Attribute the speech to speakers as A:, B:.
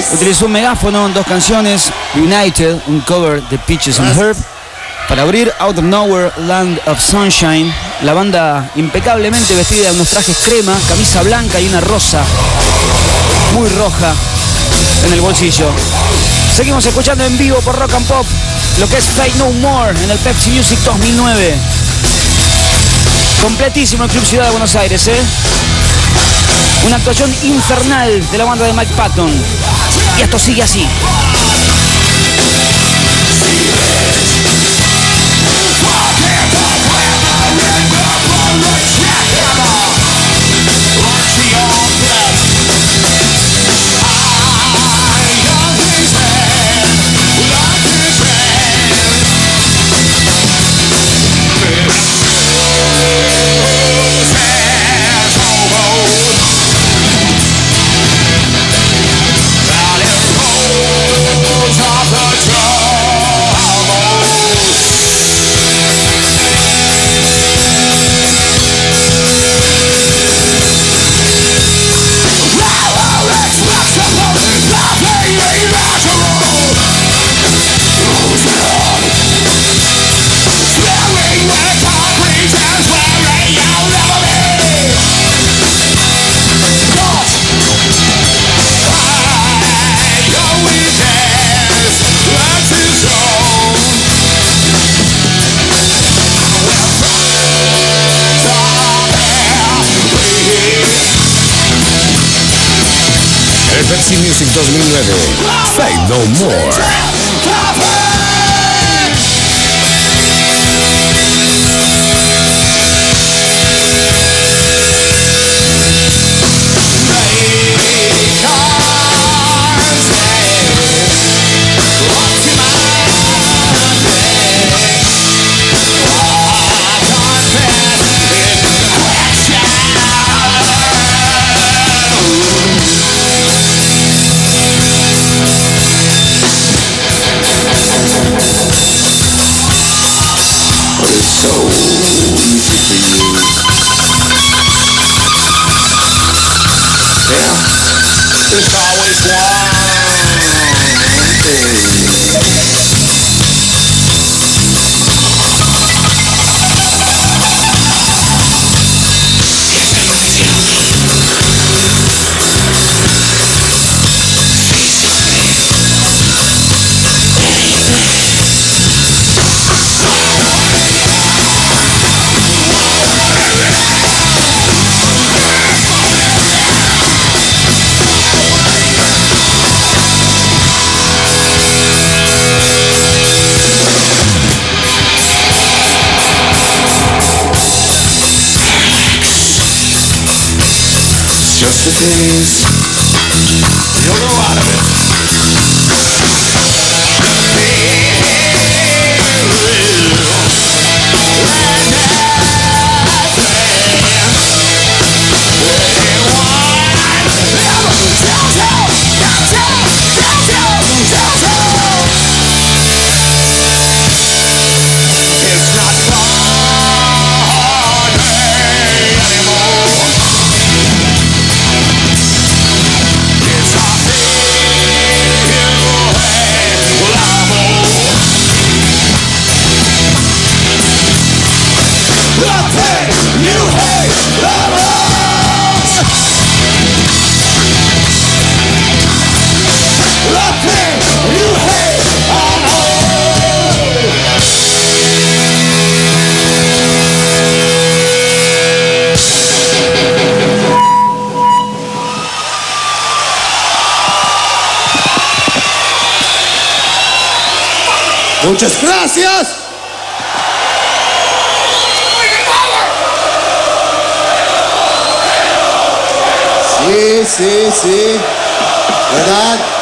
A: utilizó un megáfono en 2 canciones, United, un cover de Peaches and Herb, para abrir Out of Nowhere, Land of Sunshine. La banda impecablemente vestida de unos trajes crema, camisa blanca y una rosa muy roja en el bolsillo. Seguimos escuchando en vivo por Rock and Pop lo que es Faith No More en el Pepsi Music 2009. Completísimo el Club Ciudad de Buenos Aires, Una actuación infernal de la banda de Mike Patton. Y esto sigue así.
B: Pepsi Music 2009, Faith No More.
C: There's always one thing. Just a taste, you'll go out of it. It's not
D: Muchas gracias. Sí, ¿verdad?